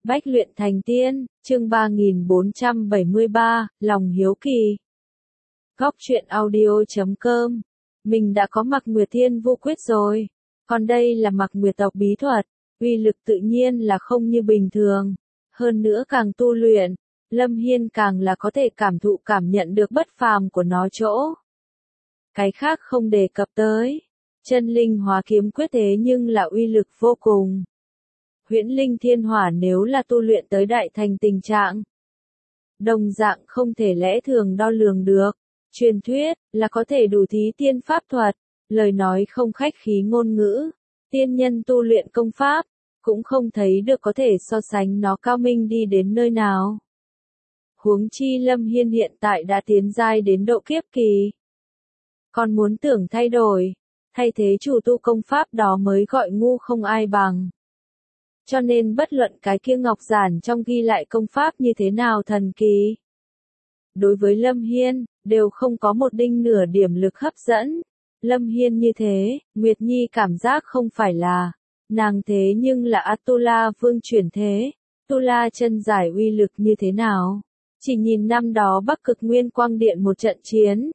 Bách luyện thành tiên, chương 3473, lòng hiếu kỳ. Góc truyện audio.com. Mình đã có Mạc Nguyệt Thiên Vô Quyết rồi. Còn đây là Mạc Nguyệt tộc bí thuật. Uy lực tự nhiên là không như bình thường. Hơn nữa càng tu luyện, Lâm Hiên càng là có thể cảm nhận được bất phàm của nó chỗ. Cái khác không đề cập tới. Chân linh hóa kiếm quyết thế nhưng là uy lực vô cùng. Huyễn linh thiên hỏa nếu là tu luyện tới đại thành tình trạng, đồng dạng không thể lẽ thường đo lường được. Truyền thuyết là có thể đủ thí tiên pháp thuật, lời nói không khách khí ngôn ngữ, tiên nhân tu luyện công pháp, cũng không thấy được có thể so sánh nó cao minh đi đến nơi nào. Huống chi Lâm Hiên hiện tại đã tiến giai đến độ kiếp kỳ. Còn muốn tưởng thay đổi, thay thế chủ tu công pháp đó mới gọi ngu không ai bằng. Cho nên bất luận cái kia ngọc giản trong ghi lại công pháp như thế nào thần kỳ, đối với Lâm Hiên, đều không có một đinh nửa điểm lực hấp dẫn. Lâm Hiên như thế, Nguyệt Nhi cảm giác không phải là, nàng thế nhưng là Atula vương chuyển thế, Atula chân giải uy lực như thế nào. Chỉ nhìn năm đó Bắc Cực Nguyên Quang Điện một trận chiến,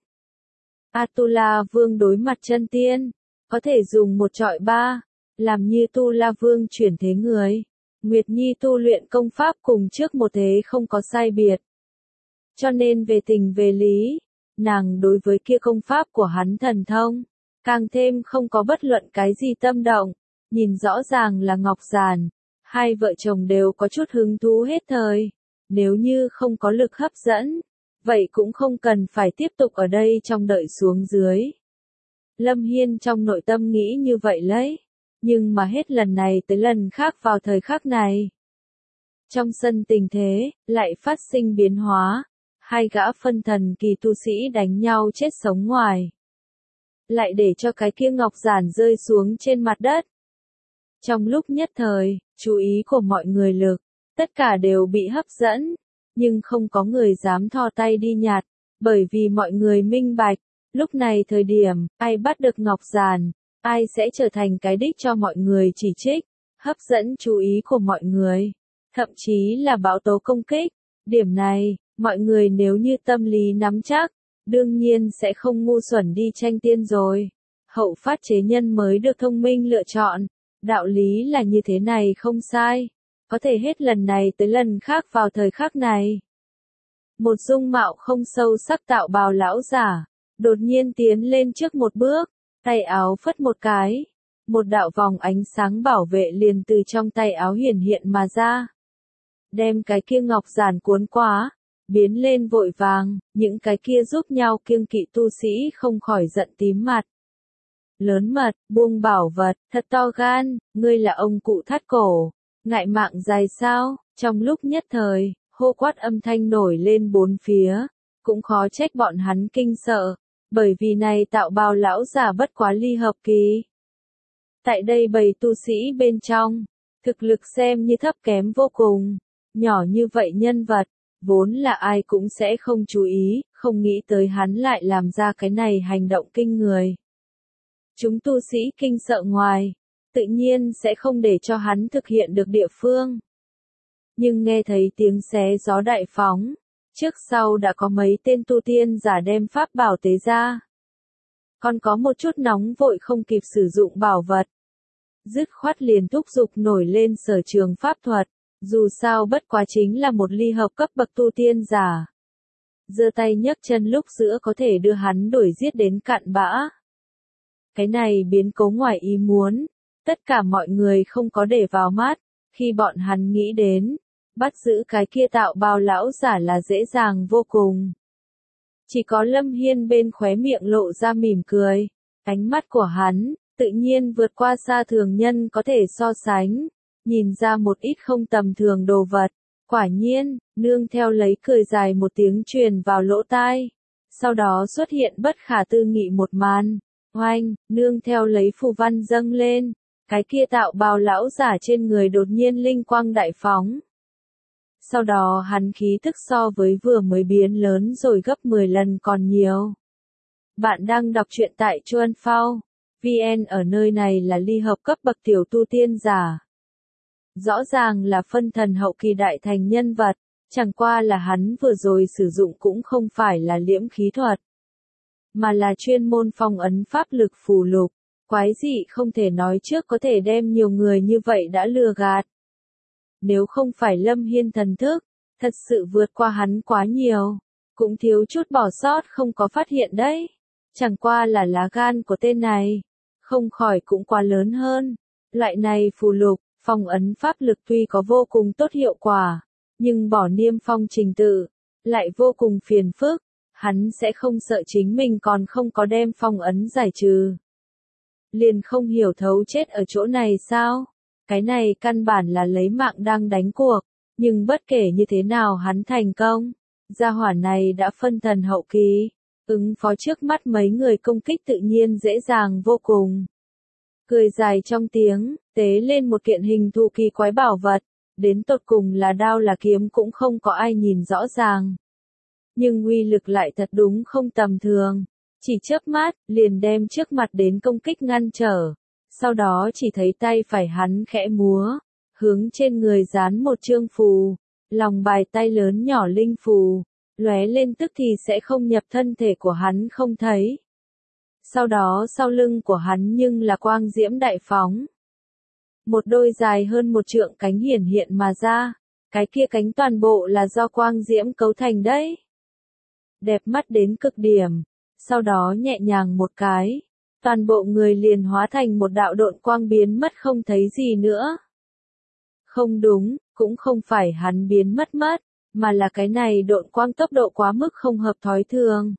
Atula vương đối mặt chân tiên, có thể dùng một trọi ba. Làm như Tu La Vương chuyển thế người, Nguyệt Nhi tu luyện công pháp cùng trước một thế không có sai biệt. Cho nên về tình về lý, nàng đối với kia công pháp của hắn thần thông, càng thêm không có bất luận cái gì tâm động, nhìn rõ ràng là ngọc giản, hai vợ chồng đều có chút hứng thú hết thời, nếu như không có lực hấp dẫn, vậy cũng không cần phải tiếp tục ở đây trong đợi xuống dưới. Lâm Hiên trong nội tâm nghĩ như vậy lấy. Nhưng mà hết lần này tới lần khác vào thời khắc này. Trong sân tình thế, lại phát sinh biến hóa. Hai gã phân thần kỳ tu sĩ đánh nhau chết sống ngoài. Lại để cho cái kia ngọc giản rơi xuống trên mặt đất. Trong lúc nhất thời, chú ý của mọi người lực, tất cả đều bị hấp dẫn. Nhưng không có người dám thò tay đi nhặt, bởi vì mọi người minh bạch. Lúc này thời điểm, ai bắt được ngọc giản, ai sẽ trở thành cái đích cho mọi người chỉ trích, hấp dẫn chú ý của mọi người, thậm chí là bão tố công kích. Điểm này, mọi người nếu như tâm lý nắm chắc, đương nhiên sẽ không ngu xuẩn đi tranh tiên rồi. Hậu phát chế nhân mới được thông minh lựa chọn, đạo lý là như thế này không sai, có thể hết lần này tới lần khác vào thời khắc này. Một dung mạo không sâu sắc tạo bào lão giả, đột nhiên tiến lên trước một bước. Tay áo phất một cái, một đạo vòng ánh sáng bảo vệ liền từ trong tay áo hiển hiện mà ra. Đem cái kia ngọc giản cuốn quá, biến lên vội vàng, những cái kia giúp nhau kiêng kỵ tu sĩ không khỏi giận tím mặt. Lớn mật, buông bảo vật, thật to gan, ngươi là ông cụ thắt cổ, ngại mạng dài sao, trong lúc nhất thời, hô quát âm thanh nổi lên bốn phía, cũng khó trách bọn hắn kinh sợ. Bởi vì này tạo bào lão giả bất quá ly hợp kỳ. Tại đây bầy tu sĩ bên trong, thực lực xem như thấp kém vô cùng, nhỏ như vậy nhân vật, vốn là ai cũng sẽ không chú ý, không nghĩ tới hắn lại làm ra cái này hành động kinh người. Chúng tu sĩ kinh sợ ngoài, tự nhiên sẽ không để cho hắn thực hiện được địa phương. Nhưng nghe thấy tiếng xé gió đại phóng, trước sau đã có mấy tên tu tiên giả đem pháp bảo tế ra. Còn có một chút nóng vội không kịp sử dụng bảo vật. Dứt khoát liền thúc giục nổi lên sở trường pháp thuật, dù sao bất quá chính là một ly hợp cấp bậc tu tiên giả. Giơ tay nhấc chân lúc giữa có thể đưa hắn đuổi giết đến cạn bã. Cái này biến cố ngoài ý muốn, tất cả mọi người không có để vào mắt, khi bọn hắn nghĩ đến. Bắt giữ cái kia tạo bào lão giả là dễ dàng vô cùng. Chỉ có Lâm Hiên bên khóe miệng lộ ra mỉm cười. Ánh mắt của hắn, tự nhiên vượt qua xa thường nhân có thể so sánh. Nhìn ra một ít không tầm thường đồ vật. Quả nhiên, nương theo lấy cười dài một tiếng truyền vào lỗ tai. Sau đó xuất hiện bất khả tư nghị một màn. Oanh, nương theo lấy phù văn dâng lên. Cái kia tạo bào lão giả trên người đột nhiên linh quang đại phóng. Sau đó hắn khí tức so với vừa mới biến lớn rồi gấp 10 lần còn nhiều. Bạn đang đọc truyện tại Chuan Phao. VN ở nơi này là ly hợp cấp bậc tiểu tu tiên giả. Rõ ràng là phân thần hậu kỳ đại thành nhân vật, chẳng qua là hắn vừa rồi sử dụng cũng không phải là liễm khí thuật, mà là chuyên môn phong ấn pháp lực phù lục. Quái dị không thể nói trước có thể đem nhiều người như vậy đã lừa gạt. Nếu không phải Lâm Hiên thần thức, thật sự vượt qua hắn quá nhiều, cũng thiếu chút bỏ sót không có phát hiện đấy. Chẳng qua là lá gan của tên này, không khỏi cũng quá lớn hơn. Loại này phù lục, phong ấn pháp lực tuy có vô cùng tốt hiệu quả, nhưng bỏ niêm phong trình tự, lại vô cùng phiền phức, hắn sẽ không sợ chính mình còn không có đem phong ấn giải trừ. Liền không hiểu thấu chết ở chỗ này sao? Cái này căn bản là lấy mạng đang đánh cuộc, nhưng bất kể như thế nào hắn thành công. Gia hỏa này đã phân thần hậu kỳ, ứng phó trước mắt mấy người công kích tự nhiên dễ dàng vô cùng. Cười dài trong tiếng, tế lên một kiện hình thù kỳ quái bảo vật, đến tột cùng là đao là kiếm cũng không có ai nhìn rõ ràng. Nhưng uy lực lại thật đúng không tầm thường, chỉ chớp mắt, liền đem trước mặt đến công kích ngăn trở. Sau đó chỉ thấy tay phải hắn khẽ múa, hướng trên người dán một chương phù, lòng bài tay lớn nhỏ linh phù, lóe lên tức thì sẽ không nhập thân thể của hắn không thấy. Sau đó sau lưng của hắn nhưng là quang diễm đại phóng. Một đôi dài hơn một trượng cánh hiển hiện mà ra, cái kia cánh toàn bộ là do quang diễm cấu thành đấy. Đẹp mắt đến cực điểm, sau đó nhẹ nhàng một cái, toàn bộ người liền hóa thành một đạo độn quang biến mất không thấy gì nữa. Không đúng, cũng không phải hắn biến mất, mà là cái này độn quang tốc độ quá mức không hợp thói thường.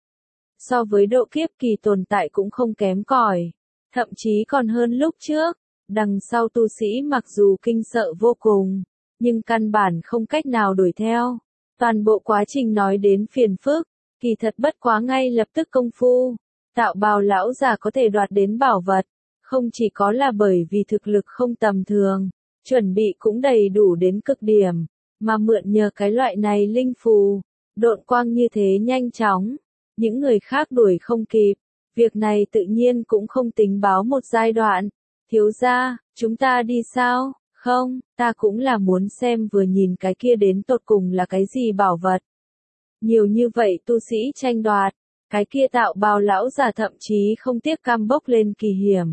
So với độ kiếp kỳ tồn tại cũng không kém cỏi, thậm chí còn hơn lúc trước. Đằng sau tu sĩ mặc dù kinh sợ vô cùng, nhưng căn bản không cách nào đuổi theo. Toàn bộ quá trình nói đến phiền phức, kỳ thật bất quá ngay lập tức công phu. Tạo bào lão già có thể đoạt đến bảo vật, không chỉ có là bởi vì thực lực không tầm thường, chuẩn bị cũng đầy đủ đến cực điểm, mà mượn nhờ cái loại này linh phù, độn quang như thế nhanh chóng, những người khác đuổi không kịp. Việc này tự nhiên cũng không tính báo một giai đoạn. Thiếu gia, chúng ta đi sao? Không, ta cũng là muốn xem vừa nhìn cái kia đến tột cùng là cái gì bảo vật. Nhiều như vậy tu sĩ tranh đoạt, cái kia tạo bào lão già thậm chí không tiếc cam bốc lên kỳ hiểm.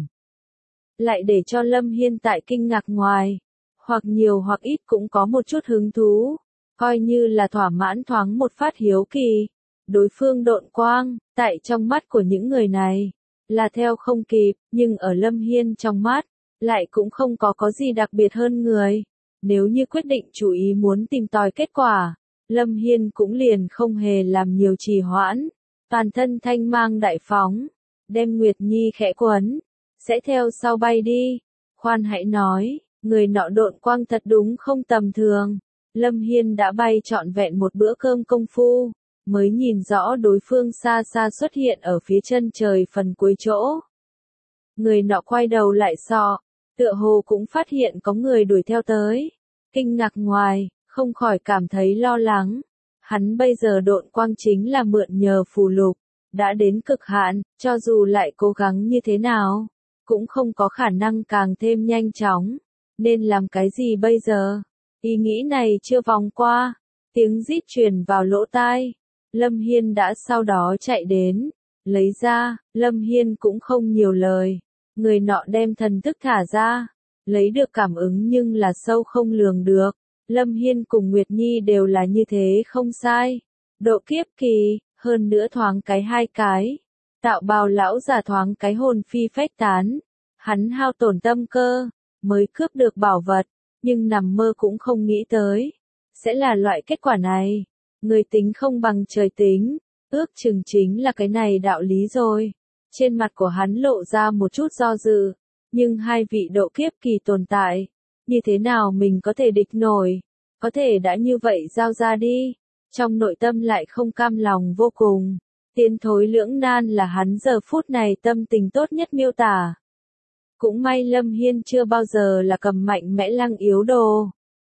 Lại để cho Lâm Hiên tại kinh ngạc ngoài, hoặc nhiều hoặc ít cũng có một chút hứng thú, coi như là thỏa mãn thoáng một phát hiếu kỳ. Đối phương độn quang, tại trong mắt của những người này, là theo không kịp, nhưng ở Lâm Hiên trong mắt, lại cũng không có gì đặc biệt hơn người. Nếu như quyết định chú ý muốn tìm tòi kết quả, Lâm Hiên cũng liền không hề làm nhiều trì hoãn, toàn thân thanh mang đại phóng, đem Nguyệt Nhi khẽ quấn, sẽ theo sau bay đi. Khoan hãy nói, người nọ độn quang thật đúng không tầm thường. Lâm Hiên đã bay trọn vẹn một bữa cơm công phu, mới nhìn rõ đối phương xa xa xuất hiện ở phía chân trời phần cuối chỗ. Người nọ quay đầu lại tựa hồ cũng phát hiện có người đuổi theo tới. Kinh ngạc ngoài, không khỏi cảm thấy lo lắng. Hắn bây giờ độn quang chính là mượn nhờ phù lục, đã đến cực hạn, cho dù lại cố gắng như thế nào, cũng không có khả năng càng thêm nhanh chóng. Nên làm cái gì bây giờ? Ý nghĩ này chưa vòng qua, tiếng rít truyền vào lỗ tai. Lâm Hiên đã sau đó chạy đến, lấy ra, Lâm Hiên cũng không nhiều lời. Người nọ đem thần thức thả ra, lấy được cảm ứng nhưng là sâu không lường được. Lâm Hiên cùng Nguyệt Nhi đều là như thế không sai. Độ kiếp kỳ, hơn nữa thoáng cái hai cái. Tạo bào lão già thoáng cái hồn phi phách tán. Hắn hao tổn tâm cơ, mới cướp được bảo vật, nhưng nằm mơ cũng không nghĩ tới. Sẽ là loại kết quả này. Người tính không bằng trời tính, ước chừng chính là cái này đạo lý rồi. Trên mặt của hắn lộ ra một chút do dự, nhưng hai vị độ kiếp kỳ tồn tại, như thế nào mình có thể địch nổi, có thể đã như vậy giao ra đi, trong nội tâm lại không cam lòng vô cùng. Tiến thối lưỡng nan là hắn giờ phút này tâm tình tốt nhất miêu tả. Cũng may Lâm Hiên chưa bao giờ là cầm mạnh mẽ lăng yếu đồ.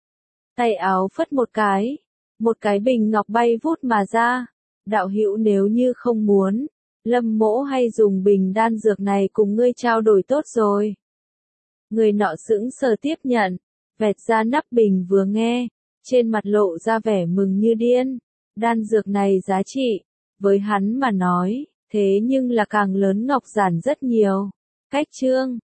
Tay áo phất một cái bình ngọc bay vút mà ra. Đạo hữu nếu như không muốn, Lâm mỗ hay dùng bình đan dược này cùng ngươi trao đổi tốt rồi. Người nọ sững sờ tiếp nhận, Vẹt ra nắp bình vừa nghe, trên mặt lộ ra vẻ mừng như điên. Đan dược này giá trị, với hắn mà nói, thế nhưng là càng lớn ngọc giản rất nhiều. Cách chương